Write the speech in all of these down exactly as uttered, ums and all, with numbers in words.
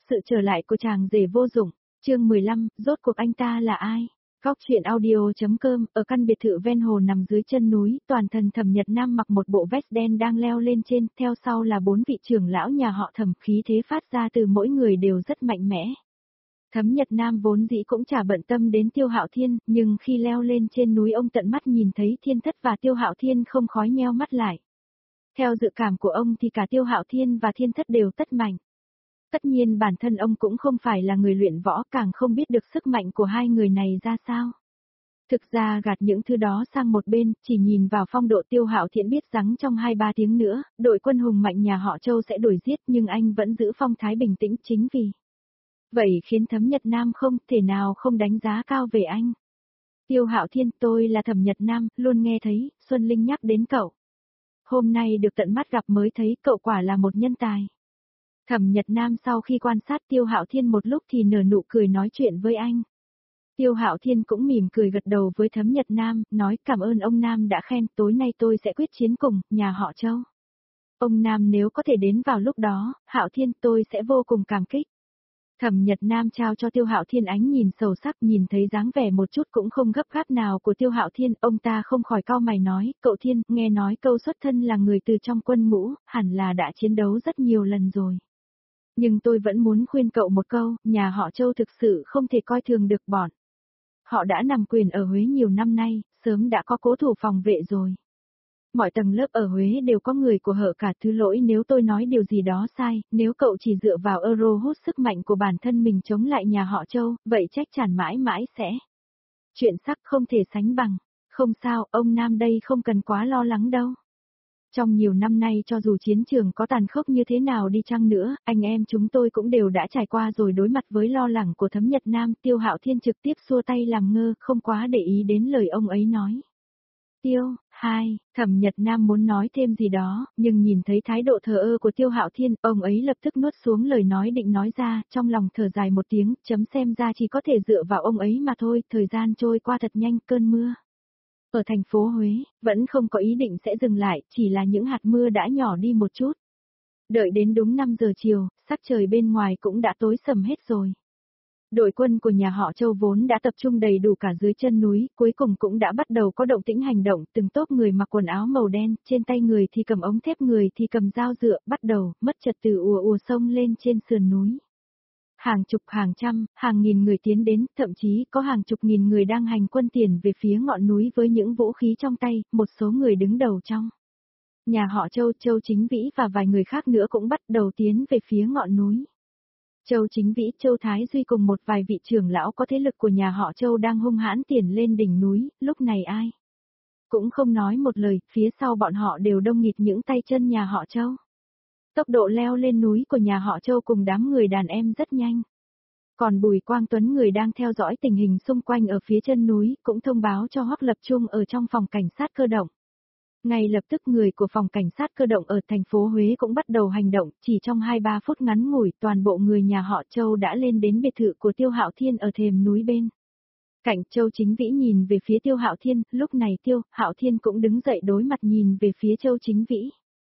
Sự trở lại của chàng rể vô dụng, chương mười lăm, rốt cuộc anh ta là ai? Góc truyện audio.com, ở căn biệt thự ven hồ nằm dưới chân núi, toàn thân Thẩm Nhật Nam mặc một bộ vest đen đang leo lên trên, theo sau là bốn vị trưởng lão nhà họ Thẩm, khí thế phát ra từ mỗi người đều rất mạnh mẽ. Thẩm Nhật Nam vốn dĩ cũng chả bận tâm đến Tiêu Hạo Thiên, nhưng khi leo lên trên núi ông tận mắt nhìn thấy Thiên Thất và Tiêu Hạo Thiên không khói nheo mắt lại. Theo dự cảm của ông thì cả Tiêu Hạo Thiên và Thiên Thất đều tất mạnh. Tất nhiên bản thân ông cũng không phải là người luyện võ, càng không biết được sức mạnh của hai người này ra sao. Thực ra gạt những thứ đó sang một bên, chỉ nhìn vào phong độ Tiêu Hạo Thiên biết rằng trong hai ba tiếng nữa, đội quân hùng mạnh nhà họ Châu sẽ đuổi giết, nhưng anh vẫn giữ phong thái bình tĩnh chính vì. Vậy khiến Thẩm Nhật Nam không thể nào không đánh giá cao về anh. Tiêu Hạo Thiên, tôi là Thẩm Nhật Nam, luôn nghe thấy Xuân Linh nhắc đến cậu. Hôm nay được tận mắt gặp mới thấy cậu quả là một nhân tài. Thẩm Nhật Nam sau khi quan sát Tiêu Hạo Thiên một lúc thì nở nụ cười nói chuyện với anh. Tiêu Hạo Thiên cũng mỉm cười gật đầu với Thẩm Nhật Nam, nói cảm ơn ông Nam đã khen, tối nay tôi sẽ quyết chiến cùng nhà họ Châu. Ông Nam nếu có thể đến vào lúc đó, Hạo Thiên tôi sẽ vô cùng cảm kích. Thẩm Nhật Nam trao cho Tiêu Hạo Thiên ánh nhìn sâu sắc, nhìn thấy dáng vẻ một chút cũng không gấp gáp nào của Tiêu Hạo Thiên, ông ta không khỏi cau mày nói, cậu Thiên, nghe nói câu xuất thân là người từ trong quân ngũ, hẳn là đã chiến đấu rất nhiều lần rồi. Nhưng tôi vẫn muốn khuyên cậu một câu, nhà họ Châu thực sự không thể coi thường được bọn. Họ đã nằm quyền ở Huế nhiều năm nay, sớm đã có cố thủ phòng vệ rồi. Mọi tầng lớp ở Huế đều có người của họ cả, thứ lỗi nếu tôi nói điều gì đó sai, nếu cậu chỉ dựa vào euro hút sức mạnh của bản thân mình chống lại nhà họ Châu, vậy chắc chắn mãi mãi sẽ. Chuyện sắc không thể sánh bằng. Không sao, ông Nam đây không cần quá lo lắng đâu. Trong nhiều năm nay cho dù chiến trường có tàn khốc như thế nào đi chăng nữa, anh em chúng tôi cũng đều đã trải qua rồi. Đối mặt với lo lắng của Thẩm Nhật Nam, Tiêu Hạo Thiên trực tiếp xua tay làm ngơ, không quá để ý đến lời ông ấy nói. Tiêu, hai, Thẩm Nhật Nam muốn nói thêm gì đó, nhưng nhìn thấy thái độ thờ ơ của Tiêu Hạo Thiên, ông ấy lập tức nuốt xuống lời nói định nói ra, trong lòng thở dài một tiếng, chấm xem ra chỉ có thể dựa vào ông ấy mà thôi. Thời gian trôi qua thật nhanh, cơn mưa ở thành phố Huế, vẫn không có ý định sẽ dừng lại, chỉ là những hạt mưa đã nhỏ đi một chút. Đợi đến đúng năm giờ chiều, sắc trời bên ngoài cũng đã tối sầm hết rồi. Đội quân của nhà họ Châu vốn đã tập trung đầy đủ cả dưới chân núi, cuối cùng cũng đã bắt đầu có động tĩnh hành động, từng tốp người mặc quần áo màu đen, trên tay người thì cầm ống thép, người thì cầm dao dựa, bắt đầu, mất trật tự ùa ùa sông lên trên sườn núi. Hàng chục, hàng trăm, hàng nghìn người tiến đến, thậm chí có hàng chục nghìn người đang hành quân tiền về phía ngọn núi với những vũ khí trong tay, một số người đứng đầu trong nhà họ Châu, Châu Chính Vĩ và vài người khác nữa cũng bắt đầu tiến về phía ngọn núi. Châu Chính Vĩ, Châu Thái Duy cùng một vài vị trưởng lão có thế lực của nhà họ Châu đang hung hãn tiến lên đỉnh núi, lúc này ai cũng không nói một lời, phía sau bọn họ đều đông nghịt những tay chân nhà họ Châu. Tốc độ leo lên núi của nhà họ Châu cùng đám người đàn em rất nhanh. Còn Bùi Quang Tuấn, người đang theo dõi tình hình xung quanh ở phía chân núi, cũng thông báo cho Hoắc Lập Trung ở trong phòng cảnh sát cơ động. Ngay lập tức người của phòng cảnh sát cơ động ở thành phố Huế cũng bắt đầu hành động, chỉ trong hai ba phút ngắn ngủi, toàn bộ người nhà họ Châu đã lên đến biệt thự của Tiêu Hạo Thiên ở thềm núi bên cạnh. Châu Chính Vĩ nhìn về phía Tiêu Hạo Thiên, lúc này Tiêu Hạo Thiên cũng đứng dậy đối mặt nhìn về phía Châu Chính Vĩ.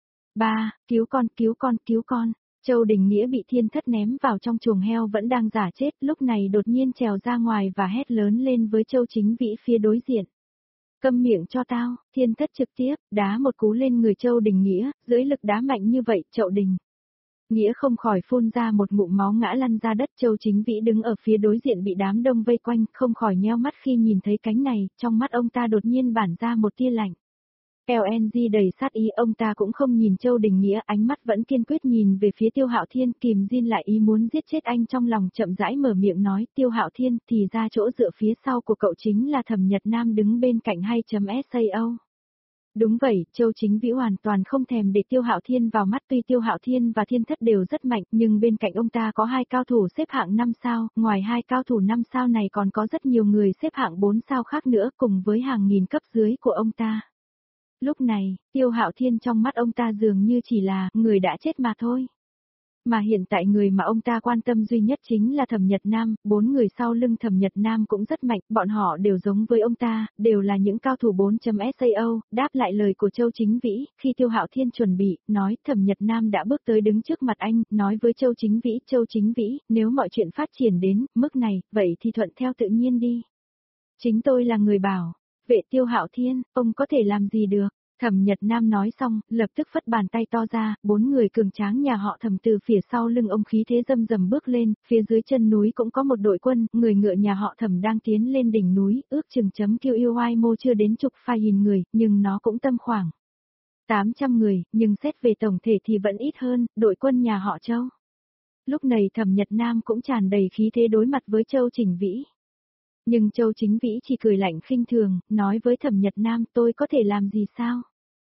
Ba, cứu con, cứu con, cứu con. Châu Đình Nghĩa bị Thiên Thất ném vào trong chuồng heo vẫn đang giả chết, lúc này đột nhiên trèo ra ngoài và hét lớn lên với Châu Chính Vĩ phía đối diện. Câm miệng cho tao. Thiên Thất trực tiếp đá một cú lên người Châu Đình Nghĩa, dưới lực đá mạnh như vậy, Châu Đình Nghĩa không khỏi phun ra một ngụm máu ngã lăn ra đất. Châu Chính Vĩ đứng ở phía đối diện bị đám đông vây quanh, không khỏi nheo mắt khi nhìn thấy cánh này, trong mắt ông ta đột nhiên bản ra một tia lạnh. lờ en giê đầy sát ý, ông ta cũng không nhìn Châu Đình Nghĩa, ánh mắt vẫn kiên quyết nhìn về phía Tiêu Hạo Thiên, kìm gìn lại ý muốn giết chết anh trong lòng, chậm rãi mở miệng nói, Tiêu Hạo Thiên, thì ra chỗ dựa phía sau của cậu chính là Thẩm Nhật Nam đứng bên cạnh hai.sao. Đúng vậy, Châu Chính Vĩ hoàn toàn không thèm để Tiêu Hạo Thiên vào mắt, tuy Tiêu Hạo Thiên và Thiên Thất đều rất mạnh, nhưng bên cạnh ông ta có hai cao thủ xếp hạng năm sao, ngoài hai cao thủ năm sao này còn có rất nhiều người xếp hạng bốn sao khác nữa, cùng với hàng nghìn cấp dưới của ông ta. Lúc này, Tiêu Hạo Thiên trong mắt ông ta dường như chỉ là người đã chết mà thôi. Mà hiện tại người mà ông ta quan tâm duy nhất chính là Thẩm Nhật Nam, bốn người sau lưng Thẩm Nhật Nam cũng rất mạnh, bọn họ đều giống với ông ta, đều là những cao thủ bốn chấm sao, đáp lại lời của Châu Chính Vĩ, khi Tiêu Hạo Thiên chuẩn bị, nói Thẩm Nhật Nam đã bước tới đứng trước mặt anh, nói với Châu Chính Vĩ, Châu Chính Vĩ, nếu mọi chuyện phát triển đến mức này, vậy thì thuận theo tự nhiên đi. Chính tôi là người bảo, vệ Tiêu Hạo Thiên, ông có thể làm gì được? Thẩm Nhật Nam nói xong, lập tức phất bàn tay to ra, bốn người cường tráng nhà họ Thẩm từ phía sau lưng ông khí thế rầm rầm bước lên, phía dưới chân núi cũng có một đội quân, người ngựa nhà họ Thẩm đang tiến lên đỉnh núi, ước chừng chấm Q U I mô chưa đến chục phai nghìn người, nhưng nó cũng tầm khoảng tám trăm người, nhưng xét về tổng thể thì vẫn ít hơn, đội quân nhà họ Châu. Lúc này Thẩm Nhật Nam cũng tràn đầy khí thế đối mặt với Châu Chính Vĩ. Nhưng Châu Chính Vĩ chỉ cười lạnh khinh thường, nói với Thẩm Nhật Nam tôi có thể làm gì sao?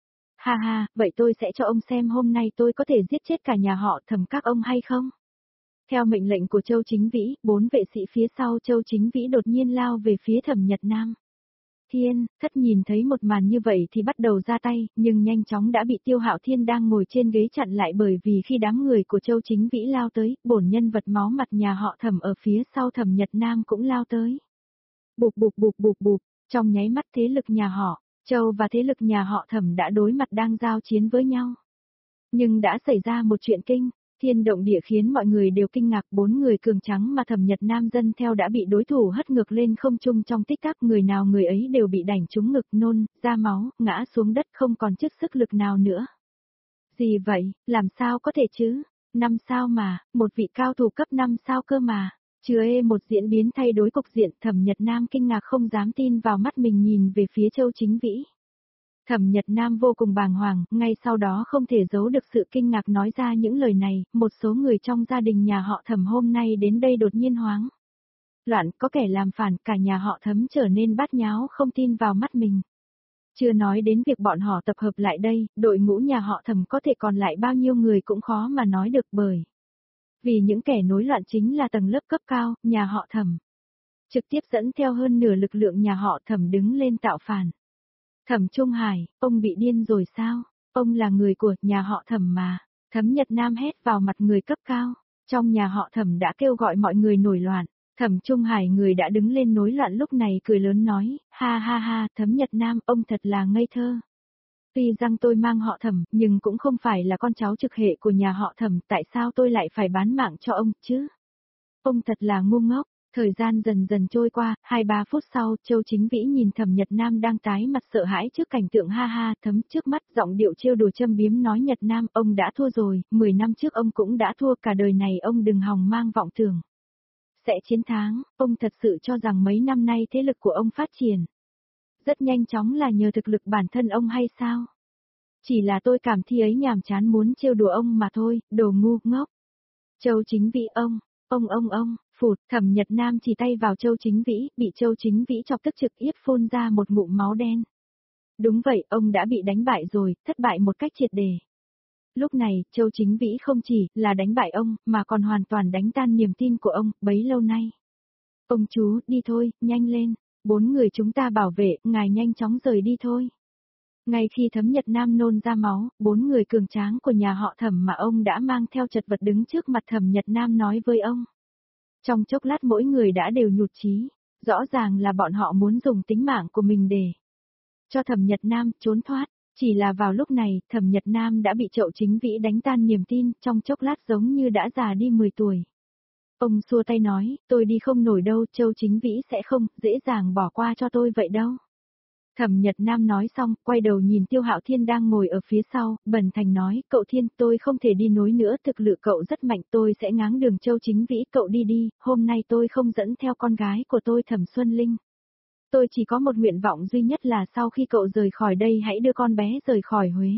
Ha ha, vậy tôi sẽ cho ông xem hôm nay tôi có thể giết chết cả nhà họ Thẩm các ông hay không? Theo mệnh lệnh của Châu Chính Vĩ, bốn vệ sĩ phía sau Châu Chính Vĩ đột nhiên lao về phía Thẩm Nhật Nam. Thiên, Thất nhìn thấy một màn như vậy thì bắt đầu ra tay, nhưng nhanh chóng đã bị Tiêu Hạo Thiên đang ngồi trên ghế chặn lại bởi vì khi đám người của Châu Chính Vĩ lao tới, bổn nhân vật máu mặt nhà họ Thẩm ở phía sau Thẩm Nhật Nam cũng lao tới. Bụp bụp bụp bụp bụp, trong nháy mắt thế lực nhà họ Châu và thế lực nhà họ Thẩm đã đối mặt đang giao chiến với nhau. Nhưng đã xảy ra một chuyện kinh, thiên động địa khiến mọi người đều kinh ngạc, bốn người cường trắng mà Thẩm Nhật Nam dân theo đã bị đối thủ hất ngược lên không trung trong tích tắc, người nào người ấy đều bị đảnh trúng ngực nôn, ra máu, ngã xuống đất không còn chút sức lực nào nữa. Gì vậy, làm sao có thể chứ? Năm sao mà, một vị cao thủ cấp năm sao cơ mà. Chưa ê một diễn biến thay đổi cục diện, Thẩm Nhật Nam kinh ngạc không dám tin vào mắt mình nhìn về phía Châu Chính Vĩ. Thẩm Nhật Nam vô cùng bàng hoàng, ngay sau đó không thể giấu được sự kinh ngạc nói ra những lời này, một số người trong gia đình nhà họ Thẩm hôm nay đến đây đột nhiên hoáng loạn, có kẻ làm phản, cả nhà họ Thẩm trở nên bát nháo không tin vào mắt mình. Chưa nói đến việc bọn họ tập hợp lại đây, đội ngũ nhà họ Thẩm có thể còn lại bao nhiêu người cũng khó mà nói được bởi vì những kẻ nối loạn chính là tầng lớp cấp cao, nhà họ Thẩm. Trực tiếp dẫn theo hơn nửa lực lượng nhà họ Thẩm đứng lên tạo phản. Thẩm Trung Hải, ông bị điên rồi sao? Ông là người của nhà họ Thẩm mà. Thẩm Nhật Nam hét vào mặt người cấp cao. Trong nhà họ Thẩm đã kêu gọi mọi người nổi loạn. Thẩm Trung Hải người đã đứng lên nối loạn lúc này cười lớn nói, ha ha ha, Thẩm Nhật Nam, ông thật là ngây thơ. Tuy rằng tôi mang họ Thẩm, nhưng cũng không phải là con cháu trực hệ của nhà họ Thẩm, tại sao tôi lại phải bán mạng cho ông chứ? Ông thật là ngu ngốc. Thời gian dần dần trôi qua, hai ba phút sau, Châu Chính Vĩ nhìn Thẩm Nhật Nam đang tái mặt sợ hãi trước cảnh tượng ha ha, thấm trước mắt, giọng điệu trêu đùa châm biếm nói Nhật Nam, ông đã thua rồi, mười năm trước ông cũng đã thua, cả đời này ông đừng hòng mang vọng tưởng sẽ chiến thắng, ông thật sự cho rằng mấy năm nay thế lực của ông phát triển rất nhanh chóng là nhờ thực lực bản thân ông hay sao? Chỉ là tôi cảm thi ấy nhàm chán muốn trêu đùa ông mà thôi, đồ ngu ngốc. Châu Chính Vĩ ông, ông ông ông, phụt, Thẩm Nhật Nam chỉ tay vào Châu Chính Vĩ, bị Châu Chính Vĩ chọc tức trực tiếp phun ra một ngụm máu đen. Đúng vậy, ông đã bị đánh bại rồi, thất bại một cách triệt để. Lúc này, Châu Chính Vĩ không chỉ là đánh bại ông, mà còn hoàn toàn đánh tan niềm tin của ông, bấy lâu nay. Ông chú, đi thôi, nhanh lên, bốn người chúng ta bảo vệ, ngài nhanh chóng rời đi thôi. Ngay khi Thẩm Nhật Nam nôn ra máu, bốn người cường tráng của nhà họ Thẩm mà ông đã mang theo chật vật đứng trước mặt Thẩm Nhật Nam nói với ông. Trong chốc lát mỗi người đã đều nhụt chí, rõ ràng là bọn họ muốn dùng tính mạng của mình để cho Thẩm Nhật Nam trốn thoát. Chỉ là vào lúc này, Thẩm Nhật Nam đã bị Châu Chính Vĩ đánh tan niềm tin, trong chốc lát giống như đã già đi mười tuổi. Ông xua tay nói, tôi đi không nổi đâu, Châu Chính Vĩ sẽ không dễ dàng bỏ qua cho tôi vậy đâu. Thẩm Nhật Nam nói xong, quay đầu nhìn Tiêu Hạo Thiên đang ngồi ở phía sau, bần thành nói, cậu Thiên, tôi không thể đi nối nữa, thực lực cậu rất mạnh, tôi sẽ ngáng đường Châu Chính Vĩ, cậu đi đi, hôm nay tôi không dẫn theo con gái của tôi Thẩm Xuân Linh. Tôi chỉ có một nguyện vọng duy nhất là sau khi cậu rời khỏi đây hãy đưa con bé rời khỏi Huế.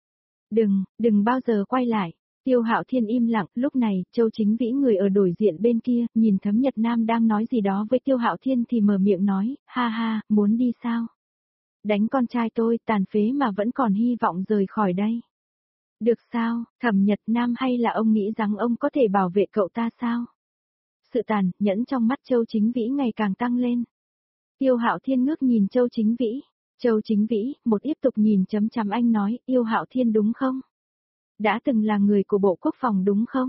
Đừng, đừng bao giờ quay lại. Tiêu Hạo Thiên im lặng, lúc này, Châu Chính Vĩ người ở đối diện bên kia, nhìn Thẩm Nhật Nam đang nói gì đó với Tiêu Hạo Thiên thì mở miệng nói, ha ha, muốn đi sao? Đánh con trai tôi, tàn phế mà vẫn còn hy vọng rời khỏi đây. Được sao, Thẩm Nhật Nam hay là ông nghĩ rằng ông có thể bảo vệ cậu ta sao? Sự tàn, nhẫn trong mắt Châu Chính Vĩ ngày càng tăng lên. Tiêu Hạo Thiên ngước nhìn Châu Chính Vĩ. Châu Chính Vĩ, một tiếp tục nhìn chấm chấm anh nói, yêu Hạo Thiên đúng không? Đã từng là người của Bộ Quốc phòng đúng không?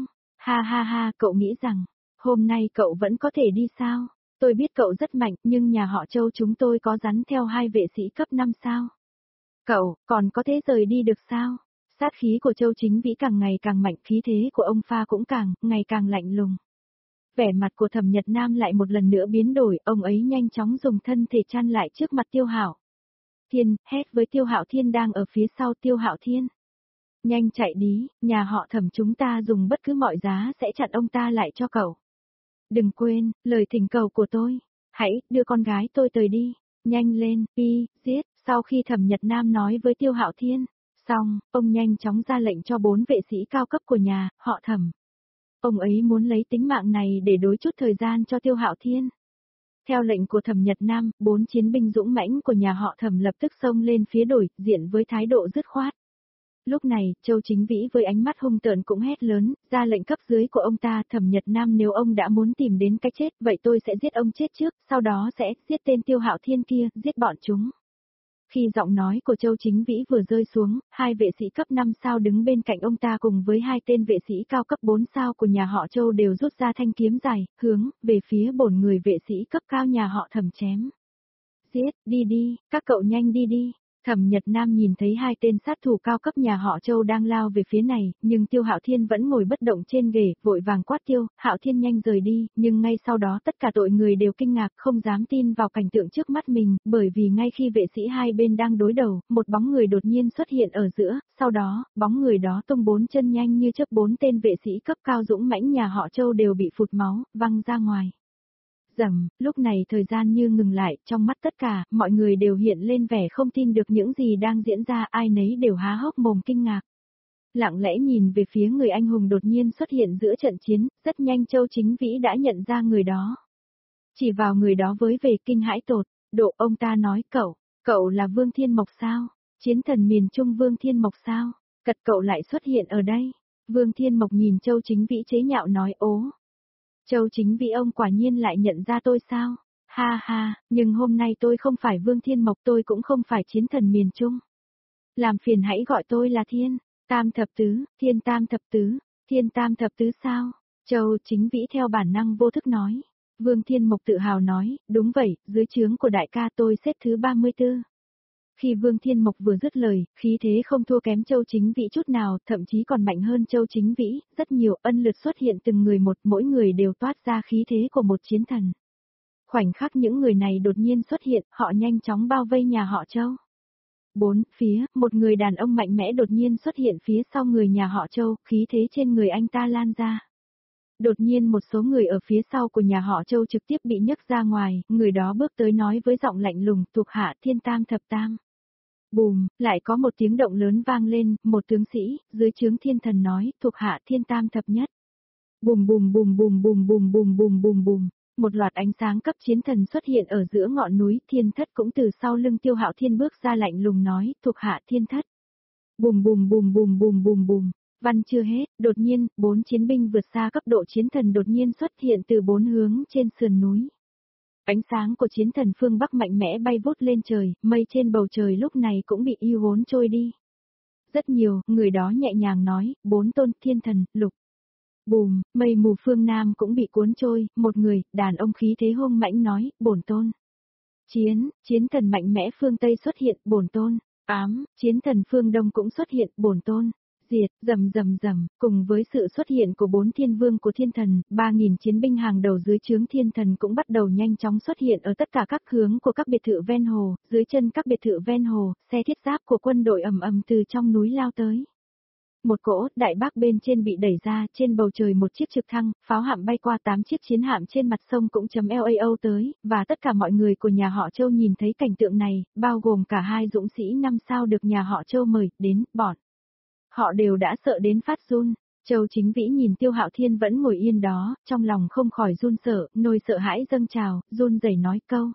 Ha ha ha, cậu nghĩ rằng, hôm nay cậu vẫn có thể đi sao? Tôi biết cậu rất mạnh, nhưng nhà họ Châu chúng tôi có rắn theo hai vệ sĩ cấp năm sao? Cậu, còn có thể rời đi được sao? Sát khí của Châu Chính Vĩ càng ngày càng mạnh, khí thế của ông pha cũng càng, ngày càng lạnh lùng. Vẻ mặt của Thẩm Nhật Nam lại một lần nữa biến đổi, ông ấy nhanh chóng dùng thân thể chăn lại trước mặt Tiêu Hạo Thiên, hét với Tiêu Hạo Thiên đang ở phía sau. Tiêu Hạo Thiên, nhanh chạy đi, nhà họ Thẩm chúng ta dùng bất cứ mọi giá sẽ chặn ông ta lại cho cậu. Đừng quên, lời thỉnh cầu của tôi, hãy đưa con gái tôi tới đi, nhanh lên, đi, giết. Sau khi Thẩm Nhật Nam nói với Tiêu Hạo Thiên xong, ông nhanh chóng ra lệnh cho bốn vệ sĩ cao cấp của nhà họ Thẩm. Ông ấy muốn lấy tính mạng này để đối chút thời gian cho Tiêu Hạo Thiên. Theo lệnh của Thẩm Nhật Nam, bốn chiến binh dũng mãnh của nhà họ Thẩm lập tức xông lên phía đối diện với thái độ dứt khoát. Lúc này, Châu Chính Vĩ với ánh mắt hung tợn cũng hét lớn, ra lệnh cấp dưới của ông ta. Thẩm Nhật Nam, nếu ông đã muốn tìm đến cái chết, vậy tôi sẽ giết ông chết trước, sau đó sẽ giết tên Tiêu Hạo Thiên kia, giết bọn chúng. Khi giọng nói của Châu Chính Vĩ vừa rơi xuống, hai vệ sĩ cấp năm sao đứng bên cạnh ông ta cùng với hai tên vệ sĩ cao cấp bốn sao của nhà họ Châu đều rút ra thanh kiếm dài, hướng về phía bổn người vệ sĩ cấp cao nhà họ Thẩm chém. Giết, đi đi, các cậu nhanh đi đi. Thẩm Nhật Nam nhìn thấy hai tên sát thủ cao cấp nhà họ Châu đang lao về phía này, nhưng Tiêu Hạo Thiên vẫn ngồi bất động trên ghế, vội vàng quát Tiêu Hạo Thiên nhanh rời đi, nhưng ngay sau đó tất cả đội người đều kinh ngạc, không dám tin vào cảnh tượng trước mắt mình, bởi vì ngay khi vệ sĩ hai bên đang đối đầu, một bóng người đột nhiên xuất hiện ở giữa, sau đó, bóng người đó tung bốn chân nhanh như chớp, bốn tên vệ sĩ cấp cao dũng mãnh nhà họ Châu đều bị phụt máu, văng ra ngoài. Rầm, lúc này thời gian như ngừng lại, trong mắt tất cả, mọi người đều hiện lên vẻ không tin được những gì đang diễn ra, ai nấy đều há hốc mồm kinh ngạc. Lặng lẽ nhìn về phía người anh hùng đột nhiên xuất hiện giữa trận chiến, rất nhanh Châu Chính Vĩ đã nhận ra người đó. Chỉ vào người đó với vẻ kinh hãi tột độ, ông ta nói, cậu, cậu là Vương Thiên Mộc sao? Chiến thần miền Trung Vương Thiên Mộc sao? Cật cậu lại xuất hiện ở đây. Vương Thiên Mộc nhìn Châu Chính Vĩ chế nhạo nói, ố. Châu Chính Vĩ, ông quả nhiên lại nhận ra tôi sao? Ha ha, nhưng hôm nay tôi không phải Vương Thiên Mộc, tôi cũng không phải chiến thần miền Trung. Làm phiền hãy gọi tôi là Thiên Tam Thập Tứ, Thiên Tam Thập Tứ, Thiên Tam Thập Tứ sao? Châu Chính Vĩ theo bản năng vô thức nói. Vương Thiên Mộc tự hào nói, đúng vậy, dưới trướng của đại ca tôi xếp thứ ba mươi tư. Khi Vương Thiên Mộc vừa dứt lời, khí thế không thua kém Châu Chính Vĩ chút nào, thậm chí còn mạnh hơn Châu Chính Vĩ, rất nhiều ân lượt xuất hiện từng người một, mỗi người đều toát ra khí thế của một chiến thần. Khoảnh khắc những người này đột nhiên xuất hiện, họ nhanh chóng bao vây nhà họ Châu. Bốn phía, một người đàn ông mạnh mẽ đột nhiên xuất hiện phía sau người nhà họ Châu, khí thế trên người anh ta lan ra. Đột nhiên một số người ở phía sau của nhà họ Châu trực tiếp bị nhấc ra ngoài, người đó bước tới nói với giọng lạnh lùng, thuộc hạ Thiên Tam Thập Tam. Bùm, lại có một tiếng động lớn vang lên, một tướng sĩ, dưới trướng thiên thần nói, thuộc hạ Thiên Tam Thập Nhất. Bùm bùm bùm bùm bùm bùm bùm bùm bùm bùm, một loạt ánh sáng cấp chiến thần xuất hiện ở giữa ngọn núi, Thiên Thất cũng từ sau lưng Tiêu Hạo Thiên bước ra lạnh lùng nói, thuộc hạ Thiên Thất. Bùm bùm bùm bùm bùm bùm bùm, văn chưa hết, đột nhiên, bốn chiến binh vượt xa cấp độ chiến thần đột nhiên xuất hiện từ bốn hướng trên sườn núi. Ánh sáng của chiến thần phương Bắc mạnh mẽ bay vút lên trời, mây trên bầu trời lúc này cũng bị y hốn trôi đi. Rất nhiều, người đó nhẹ nhàng nói, bốn tôn thiên thần, lục. Bùm, mây mù phương Nam cũng bị cuốn trôi, một người, đàn ông khí thế hung mãnh nói, bổn tôn. Chiến, chiến thần mạnh mẽ phương Tây xuất hiện, bổn tôn. Ám, chiến thần phương Đông cũng xuất hiện, bổn tôn. Diệt, rầm rầm rầm, cùng với sự xuất hiện của bốn thiên vương của thiên thần, ba nghìn chiến binh hàng đầu dưới trướng thiên thần cũng bắt đầu nhanh chóng xuất hiện ở tất cả các hướng của các biệt thự ven hồ, dưới chân các biệt thự ven hồ, xe thiết giáp của quân đội ầm ầm từ trong núi lao tới. Một cỗ đại bác bên trên bị đẩy ra, trên bầu trời một chiếc trực thăng, pháo hạm bay qua tám chiếc chiến hạm trên mặt sông cũng chấm lao tới, và tất cả mọi người của nhà họ Châu nhìn thấy cảnh tượng này, bao gồm cả hai dũng sĩ năm sao được nhà họ Châu mời đến, bọn. Họ đều đã sợ đến phát run. Châu Chính Vĩ nhìn Tiêu Hạo Thiên vẫn ngồi yên đó, trong lòng không khỏi run sợ, nỗi sợ hãi dâng trào, run rẩy nói câu.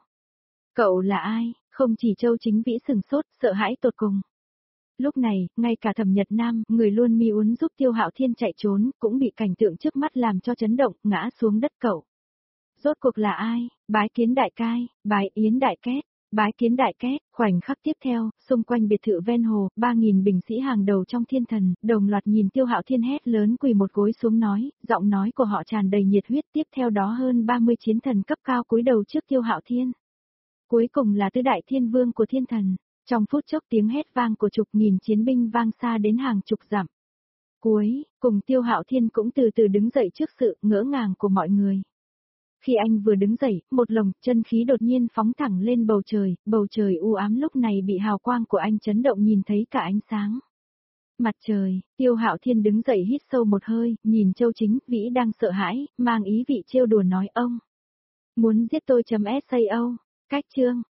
Cậu là ai? Không chỉ Châu Chính Vĩ sừng sốt, sợ hãi tột cùng. Lúc này, ngay cả Thẩm Nhật Nam, người luôn mi uốn giúp Tiêu Hạo Thiên chạy trốn, cũng bị cảnh tượng trước mắt làm cho chấn động, ngã xuống đất cậu. Rốt cuộc là ai? Bái kiến đại cai, bái yến đại kết. Bái kiến đại két, khoảnh khắc tiếp theo, xung quanh biệt thự ven hồ, ba nghìn binh sĩ hàng đầu trong thiên thần, đồng loạt nhìn Tiêu Hạo Thiên hét lớn quỳ một gối xuống nói, giọng nói của họ tràn đầy nhiệt huyết, tiếp theo đó hơn ba mươi chiến thần cấp cao cúi đầu trước Tiêu Hạo Thiên. Cuối cùng là tứ đại thiên vương của thiên thần, trong phút chốc tiếng hét vang của chục nghìn chiến binh vang xa đến hàng chục dặm. Cuối, cùng Tiêu Hạo Thiên cũng từ từ đứng dậy trước sự ngỡ ngàng của mọi người. Khi anh vừa đứng dậy, một lồng chân khí đột nhiên phóng thẳng lên bầu trời, bầu trời u ám lúc này bị hào quang của anh chấn động nhìn thấy cả ánh sáng. Mặt trời, Tiêu Hạo Thiên đứng dậy hít sâu một hơi, nhìn Châu Chính Vĩ đang sợ hãi, mang ý vị trêu đùa nói ông. Muốn giết tôi chấm sao, cách chương.